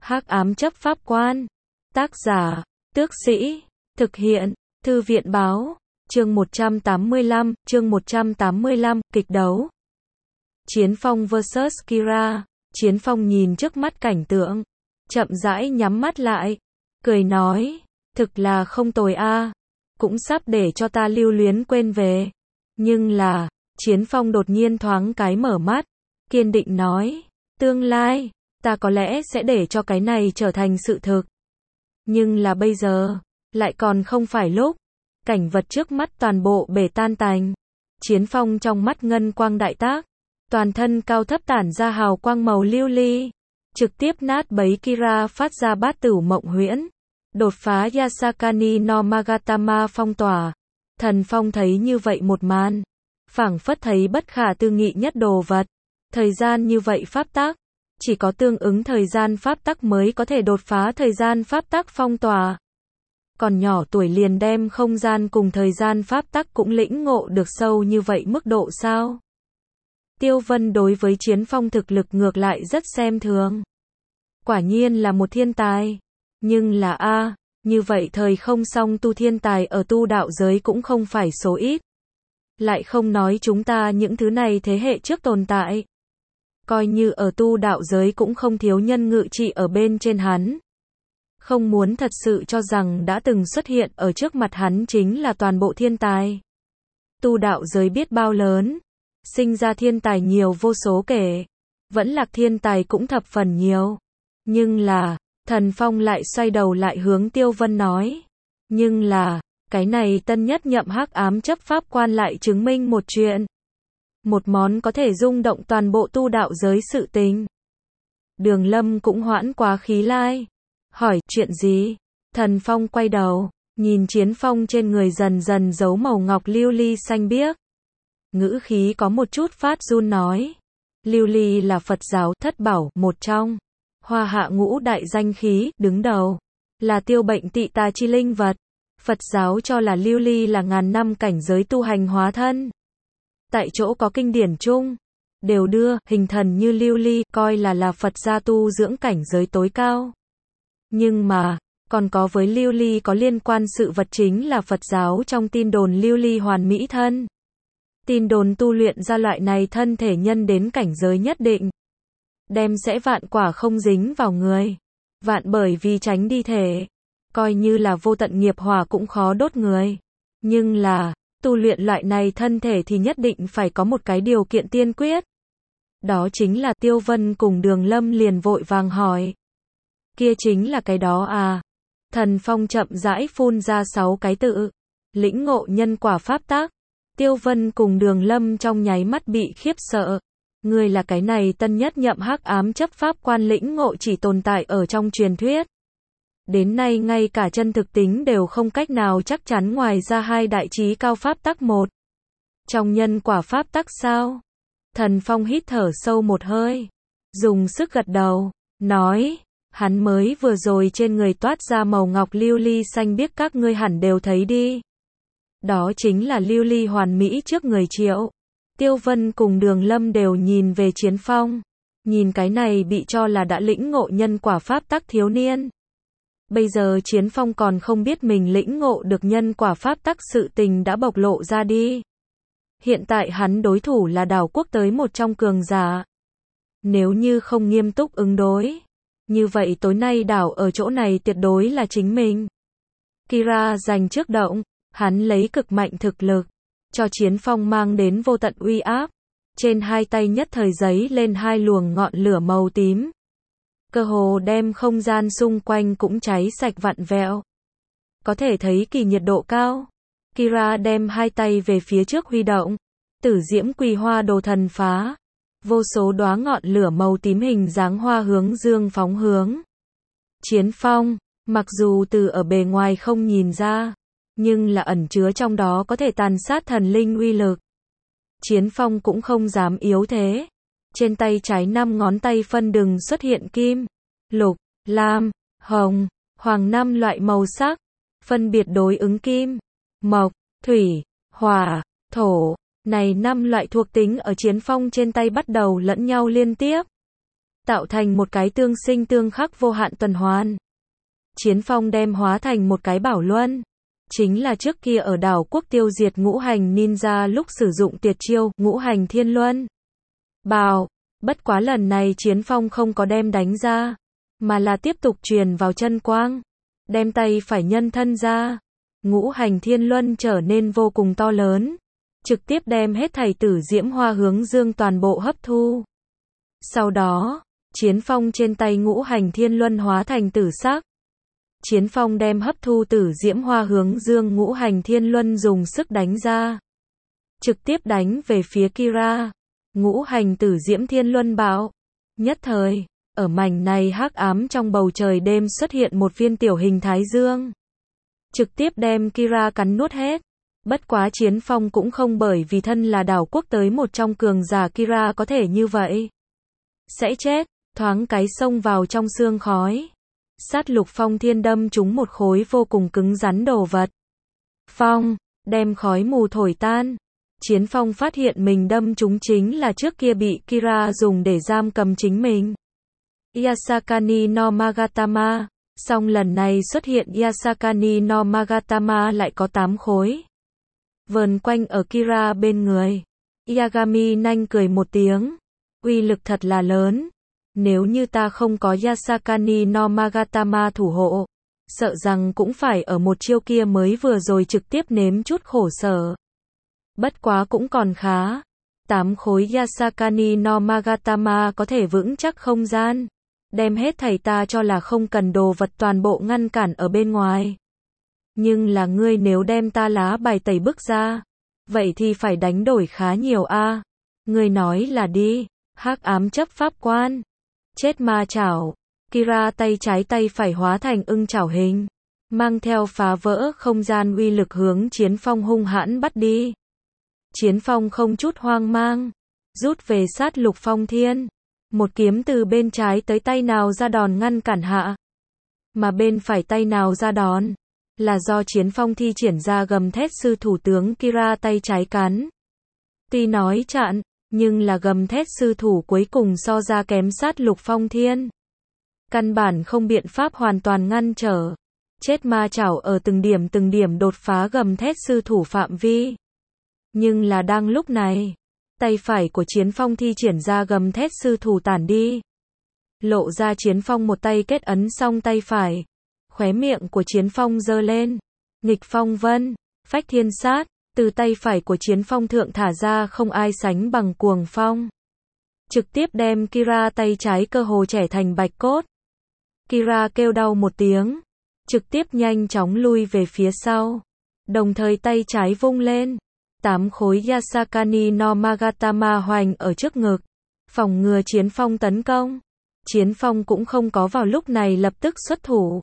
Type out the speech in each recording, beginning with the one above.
Hắc ám chấp pháp quan. Tác giả, Tước Sĩ. Thực hiện, Thư viện báo. Chương 185, kịch đấu. Chiến Phong vs Kira. Chiến Phong nhìn trước mắt cảnh tượng, chậm rãi nhắm mắt lại, cười nói, thực là không tồi a, cũng sắp để cho ta lưu luyến quên về. Nhưng là, Chiến Phong đột nhiên thoáng cái mở mắt, kiên định nói, tương lai, ta có lẽ sẽ để cho cái này trở thành sự thực. Nhưng là bây giờ, lại còn không phải lúc. Cảnh vật trước mắt toàn bộ bể tan tành. Chiến Phong trong mắt ngân quang đại tác, toàn thân cao thấp tản ra hào quang màu lưu ly, trực tiếp nát bấy Kira phát ra bát tửu mộng huyễn, đột phá Yasakani no Magatama phong tỏa. Thần Phong thấy như vậy một màn, phảng phất thấy bất khả tư nghị nhất đồ vật. Thời gian như vậy pháp tắc, chỉ có tương ứng thời gian pháp tắc mới có thể đột phá thời gian pháp tắc phong tỏa. Còn nhỏ tuổi liền đem không gian cùng thời gian pháp tắc cũng lĩnh ngộ được sâu như vậy mức độ sao? Tiêu Vân đối với Chiến Phong thực lực ngược lại rất xem thường. Quả nhiên là một thiên tài. Nhưng là như vậy thời không song tu thiên tài ở tu đạo giới cũng không phải số ít. Lại không nói chúng ta những thứ này thế hệ trước tồn tại. Coi như ở tu đạo giới cũng không thiếu nhân ngự trị ở bên trên hắn. Không muốn thật sự cho rằng đã từng xuất hiện ở trước mặt hắn chính là toàn bộ thiên tài. Tu đạo giới biết bao lớn, sinh ra thiên tài nhiều vô số kể, vẫn lạc thiên tài cũng thập phần nhiều. Nhưng là, Thần Phong lại xoay đầu lại hướng Tiêu Vân nói. Nhưng là, cái này tân nhất nhậm hắc ám chấp pháp quan lại chứng minh một chuyện. Một món có thể rung động toàn bộ tu đạo giới sự tình. Đường Lâm cũng hoãn quá khí lai. Hỏi, chuyện gì? Thần Phong quay đầu, nhìn Chiến Phong trên người dần dần giấu màu ngọc lưu ly xanh biếc. Ngữ khí có một chút phát run nói. Lưu ly là Phật giáo thất bảo một trong. Hoa hạ ngũ đại danh khí, đứng đầu. Là tiêu bệnh tị tà chi linh vật. Phật giáo cho là lưu ly là ngàn năm cảnh giới tu hành hóa thân. Tại chỗ có kinh điển chung, đều đưa hình thần như lưu ly coi là Phật gia tu dưỡng cảnh giới tối cao. Nhưng mà, còn có với lưu ly có liên quan sự vật chính là Phật giáo trong tin đồn lưu ly hoàn mỹ thân. Tin đồn tu luyện ra loại này thân thể nhân đến cảnh giới nhất định, đem sẽ vạn quả không dính vào người. Vạn bởi vì tránh đi thể, coi như là vô tận nghiệp hỏa cũng khó đốt người. Nhưng là, tu luyện loại này thân thể thì nhất định phải có một cái điều kiện tiên quyết. Đó chính là Tiêu Vân cùng Đường Lâm liền vội vàng hỏi. Kia chính là cái đó à? Thần Phong chậm rãi phun ra 6 cái tự. Lĩnh ngộ nhân quả pháp tắc. Tiêu Vân cùng Đường Lâm trong nháy mắt bị khiếp sợ. Người là cái này tân nhất nhậm hắc ám chấp pháp quan lĩnh ngộ chỉ tồn tại ở trong truyền thuyết. Đến nay ngay cả chân thực tính đều không cách nào chắc chắn ngoài ra hai đại trí cao pháp tắc một. Trong nhân quả pháp tắc sao? Thần Phong hít thở sâu một hơi. Dùng sức gật đầu. Nói. Hắn mới vừa rồi trên người toát ra màu ngọc lưu ly xanh biếc các ngươi hẳn đều thấy đi. Đó chính là lưu ly hoàn mỹ trước người Triệu. Tiêu Vân cùng Đường Lâm đều nhìn về Chiến Phong. Nhìn cái này bị cho là đã lĩnh ngộ nhân quả pháp tắc thiếu niên. Bây giờ Chiến Phong còn không biết mình lĩnh ngộ được nhân quả pháp tắc sự tình đã bộc lộ ra đi. Hiện tại hắn đối thủ là đảo quốc tới một trong cường giả. Nếu như không nghiêm túc ứng đối, như vậy tối nay đảo ở chỗ này tuyệt đối là chính mình. Kira giành trước động, hắn lấy cực mạnh thực lực, cho Chiến Phong mang đến vô tận uy áp. Trên hai tay nhất thời giấy lên hai luồng ngọn lửa màu tím. Cơ hồ đem không gian xung quanh cũng cháy sạch vặn vẹo. Có thể thấy kỳ nhiệt độ cao. Kira đem hai tay về phía trước huy động. Tử diễm quỳ hoa đồ thần phá. Vô số đóa ngọn lửa màu tím hình dáng hoa hướng dương phóng hướng. Chiến Phong, mặc dù từ ở bề ngoài không nhìn ra, nhưng là ẩn chứa trong đó có thể tàn sát thần linh uy lực. Chiến Phong cũng không dám yếu thế. Trên tay trái 5 ngón tay phân đường xuất hiện kim, lục, lam, hồng, hoàng 5 loại màu sắc, phân biệt đối ứng kim, mộc, thủy, hỏa, thổ. Này 5 loại thuộc tính ở Chiến Phong trên tay bắt đầu lẫn nhau liên tiếp. tạo thành một cái tương sinh tương khắc vô hạn tuần hoàn. Chiến phong đem hóa thành một cái bảo luân. Chính là trước kia ở đảo quốc tiêu diệt ngũ hành ninja lúc sử dụng tuyệt chiêu, ngũ hành thiên luân. Bào, bất quá lần này chiến phong không có đem đánh ra, mà là tiếp tục truyền vào chân quang. Đem tay phải nhân thân ra. Ngũ hành thiên luân trở nên vô cùng to lớn. Trực tiếp đem hết thảy tử diễm hoa hướng dương toàn bộ hấp thu. Sau đó, chiến phong trên tay ngũ hành thiên luân hóa thành tử sắc. Chiến phong đem hấp thu tử diễm hoa hướng dương ngũ hành thiên luân dùng sức đánh ra. Trực tiếp đánh về phía Kira. Ngũ hành tử diễm thiên luân bạo. Nhất thời, ở mảnh này hắc ám trong bầu trời đêm xuất hiện một viên tiểu hình thái dương. Trực tiếp đem Kira cắn nuốt hết. Bất quá chiến phong cũng không bởi vì thân là đảo quốc tới một trong cường giả Kira có thể như vậy. Sẽ chết, thoáng cái xông vào trong xương khói. Sát lục phong thiên đâm trúng một khối vô cùng cứng rắn đồ vật. Phong, đem khói mù thổi tan. Chiến phong phát hiện mình đâm trúng chính là trước kia bị Kira dùng để giam cầm chính mình. Yasakani no Magatama. Song lần này xuất hiện Yasakani no Magatama lại có 8 khối. Vờn quanh ở Kira bên người. Yagami nhanh cười một tiếng. Uy lực thật là lớn. Nếu như ta không có Yasakani no Magatama thủ hộ, sợ rằng cũng phải ở một chiêu kia mới vừa rồi trực tiếp nếm chút khổ sở. Bất quá cũng còn khá. 8 khối Yasakani no Magatama có thể vững chắc không gian. Đem hết thảy ta cho là không cần đồ vật toàn bộ ngăn cản ở bên ngoài. Nhưng là ngươi nếu đem ta lá bài tẩy bức ra, vậy thì phải đánh đổi khá nhiều a. Ngươi nói là đi. Hắc ám chấp pháp quan. Chết ma chảo. Kira tay trái tay phải hóa thành ưng chảo hình. Mang theo phá vỡ không gian uy lực hướng chiến phong hung hãn bắt đi. Chiến phong không chút hoang mang. Rút về sát lục phong thiên. Một kiếm từ bên trái tới tay nào ra đòn ngăn cản hạ. Mà bên phải tay nào ra đòn. Là do chiến phong thi triển ra gầm thét sư thủ tướng Kira tay trái cắn. Tuy nói chặn, nhưng là gầm thét sư thủ cuối cùng so ra kém sát lục phong thiên. Căn bản không biện pháp hoàn toàn ngăn trở. Chết ma chảo ở từng điểm đột phá gầm thét sư thủ phạm vi. Nhưng là đang lúc này, tay phải của chiến phong thi triển ra gầm thét sư thủ tản đi. Lộ ra chiến phong một tay kết ấn xong tay phải. Khóe miệng của chiến phong giơ lên. Nghịch phong vân, phách thiên sát. Từ tay phải của chiến phong thượng thả ra không ai sánh bằng cuồng phong. Trực tiếp đem Kira tay trái cơ hồ trẻ thành bạch cốt. Kira kêu đau một tiếng. Trực tiếp nhanh chóng lui về phía sau. Đồng thời tay trái vung lên. 8 khối Yasakani no Magatama hoành ở trước ngực. Phòng ngừa chiến phong tấn công. Chiến phong cũng không có vào lúc này lập tức xuất thủ.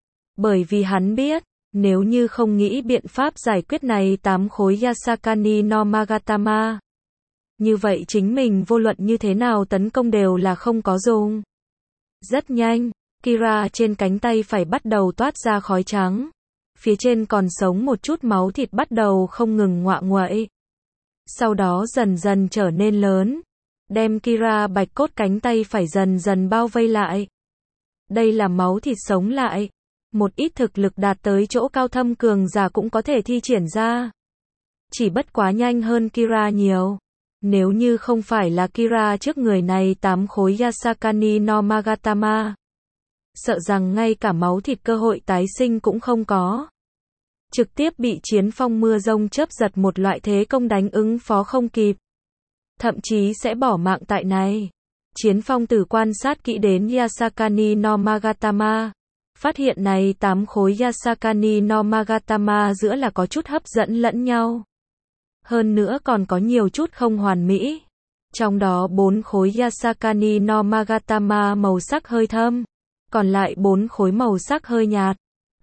Bởi vì hắn biết. Nếu như không nghĩ biện pháp giải quyết này 8 khối Yasakani no Magatama. Như vậy chính mình vô luận như thế nào tấn công đều là không có dùng. Rất nhanh, Kira trên cánh tay phải bắt đầu toát ra khói trắng. Phía trên còn sống một chút máu thịt bắt đầu không ngừng ngoạ nguậy. Sau đó dần dần trở nên lớn. Đem Kira bạch cốt cánh tay phải dần dần bao vây lại. Đây là máu thịt sống lại. Một ít thực lực đạt tới chỗ cao thâm cường giả cũng có thể thi triển ra. Chỉ bất quá nhanh hơn Kira nhiều. Nếu như không phải là Kira trước người này 8 khối Yasakani no Magatama. Sợ rằng ngay cả máu thịt cơ hội tái sinh cũng không có. Trực tiếp bị chiến phong mưa rông chớp giật một loại thế công đánh ứng phó không kịp. Thậm chí sẽ bỏ mạng tại này. Chiến phong từ quan sát kỹ đến Yasakani no Magatama. Phát hiện này 8 khối Yasakani no Magatama giữa là có chút hấp dẫn lẫn nhau. Hơn nữa còn có nhiều chút không hoàn mỹ. Trong đó 4 khối Yasakani no Magatama màu sắc hơi thâm. Còn lại 4 khối màu sắc hơi nhạt.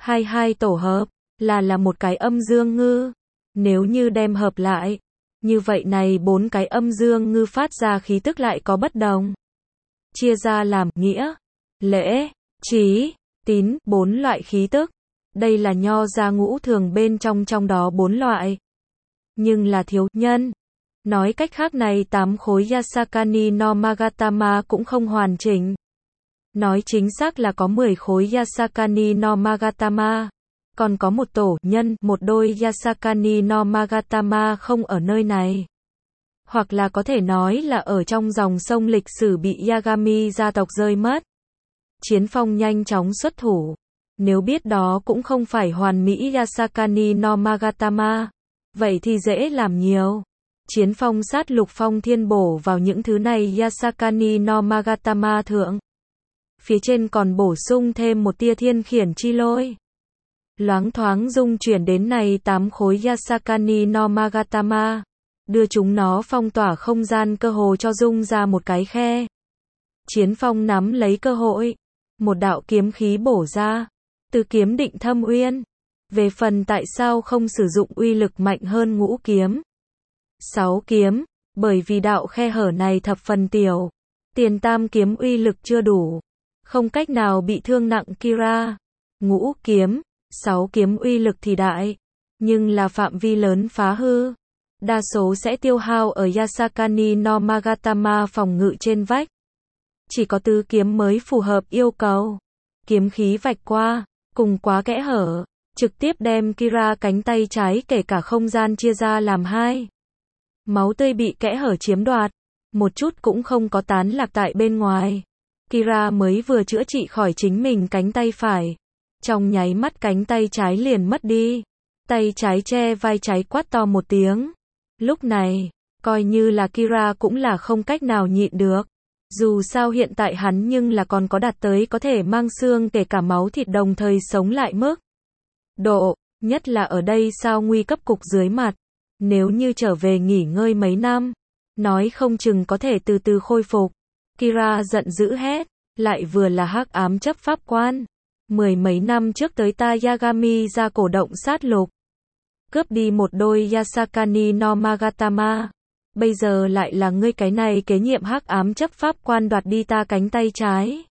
22 tổ hợp là một cái âm dương ngư. Nếu như đem hợp lại, như vậy này 4 cái âm dương ngư phát ra khí tức lại có bất đồng. Chia ra làm nghĩa, lễ, trí, tín, 4 loại khí tức. Đây là nho gia ngũ thường bên trong đó 4 loại. Nhưng là thiếu nhân, Nói cách khác này 8 khối Yasakani no Magatama cũng không hoàn chỉnh. Nói chính xác là có 10 khối Yasakani no Magatama. Còn có một tổ nhân, một đôi Yasakani no Magatama không ở nơi này. Hoặc là có thể nói là ở trong dòng sông lịch sử bị Yagami gia tộc rơi mất. Chiến Phong nhanh chóng xuất thủ. Nếu biết đó cũng không phải hoàn mỹ Yasakani no Magatama, vậy thì dễ làm nhiều. Chiến Phong sát lục phong thiên bổ vào những thứ này Yasakani no Magatama thượng. Phía trên còn bổ sung thêm một tia thiên khiển chi lôi. Loáng thoáng dung chuyển đến này 8 khối Yasakani no Magatama. Đưa chúng nó phong tỏa không gian cơ hồ cho dung ra một cái khe. Chiến Phong nắm lấy cơ hội. Một đạo kiếm khí bổ ra. Từ kiếm Định Thâm Uyên. Về phần tại sao không sử dụng uy lực mạnh hơn Ngũ kiếm, 6 kiếm, bởi vì đạo khe hở này thập phần tiểu. Tiền Tam kiếm uy lực chưa đủ. Không cách nào bị thương nặng Kira. Ngũ kiếm, 6 kiếm uy lực thì đại. Nhưng là phạm vi lớn phá hư. Đa số sẽ tiêu hao ở Yasakani no Magatama phòng ngự trên vách. Chỉ có tứ kiếm mới phù hợp yêu cầu. Kiếm khí vạch qua, cùng quá kẽ hở, trực tiếp đem Kira cánh tay trái kể cả không gian chia ra làm hai. Máu tươi bị kẽ hở chiếm đoạt, một chút cũng không có tán lạc tại bên ngoài. Kira mới vừa chữa trị khỏi chính mình cánh tay phải. Trong nháy mắt cánh tay trái liền mất đi. Tay trái che vai trái quát to một tiếng. Lúc này, coi như là Kira cũng là không cách nào nhịn được. Dù sao hiện tại hắn nhưng là còn có đạt tới có thể mang xương kể cả máu thịt đồng thời sống lại mức độ, nhất là ở đây sao nguy cấp cục dưới mặt. Nếu như trở về nghỉ ngơi mấy năm, nói không chừng có thể từ từ khôi phục. Kira giận dữ hét, lại vừa là hắc ám chấp pháp quan. 10 mấy năm trước tới ta Yagami ra cổ động sát lục. Cướp đi một đôi Yasakani no Magatama. Bây giờ lại là ngươi cái này kế nhiệm hắc ám chấp pháp quan đoạt đi ta cánh tay trái.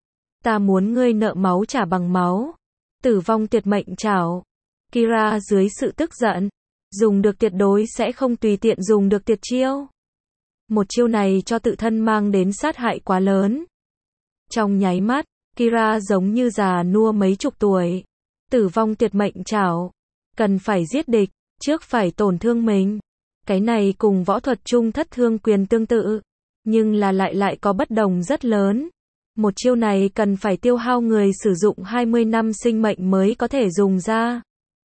Ta muốn ngươi nợ máu trả bằng máu. Tử vong tuyệt mệnh trảo. Kira dưới sự tức giận, dùng được tuyệt đối sẽ không tùy tiện dùng được tuyệt chiêu. Một chiêu này cho tự thân mang đến sát hại quá lớn. Trong nháy mắt, Kira giống như già nua mấy chục tuổi. Tử vong tuyệt mệnh trảo. Cần phải giết địch, trước phải tổn thương mình. Cái này cùng võ thuật chung thất thương quyền tương tự. Nhưng là lại có bất đồng rất lớn. Một chiêu này cần phải tiêu hao người sử dụng 20 năm sinh mệnh mới có thể dùng ra.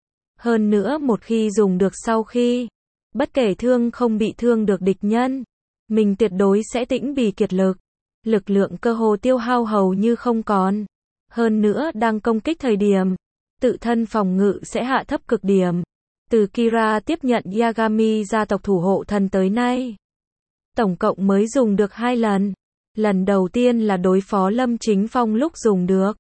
Hơn nữa một khi dùng được sau khi, bất kể thương không bị thương được địch nhân, mình tuyệt đối sẽ tĩnh bì kiệt lực. Lực lượng cơ hồ tiêu hao hầu như không còn. Hơn nữa đang công kích thời điểm, tự thân phòng ngự sẽ hạ thấp cực điểm. Từ Kira tiếp nhận Yagami gia tộc thủ hộ thần tới nay, tổng cộng mới dùng được 2 lần. Lần đầu tiên là đối phó Lâm Chính Phong lúc dùng được.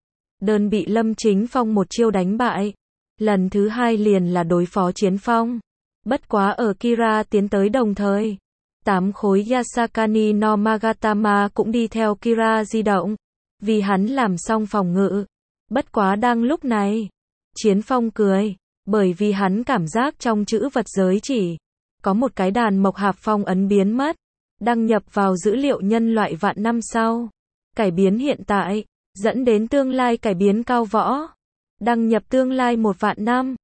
Đơn bị Lâm Chính Phong một chiêu đánh bại. Lần thứ 2 liền là đối phó Chiến Phong. Bất quá ở Kira tiến tới đồng thời, 8 khối Yasakani no Magatama cũng đi theo Kira di động. Vì hắn làm xong phòng ngự. Bất quá đang lúc này, Chiến Phong cười. Bởi vì hắn cảm giác trong chữ vật giới chỉ có một cái đàn mộc hạp phong ấn biến mất, đăng nhập vào dữ liệu nhân loại vạn năm sau. Cải biến hiện tại, dẫn đến tương lai cải biến cao võ. Đăng nhập tương lai 1 vạn năm.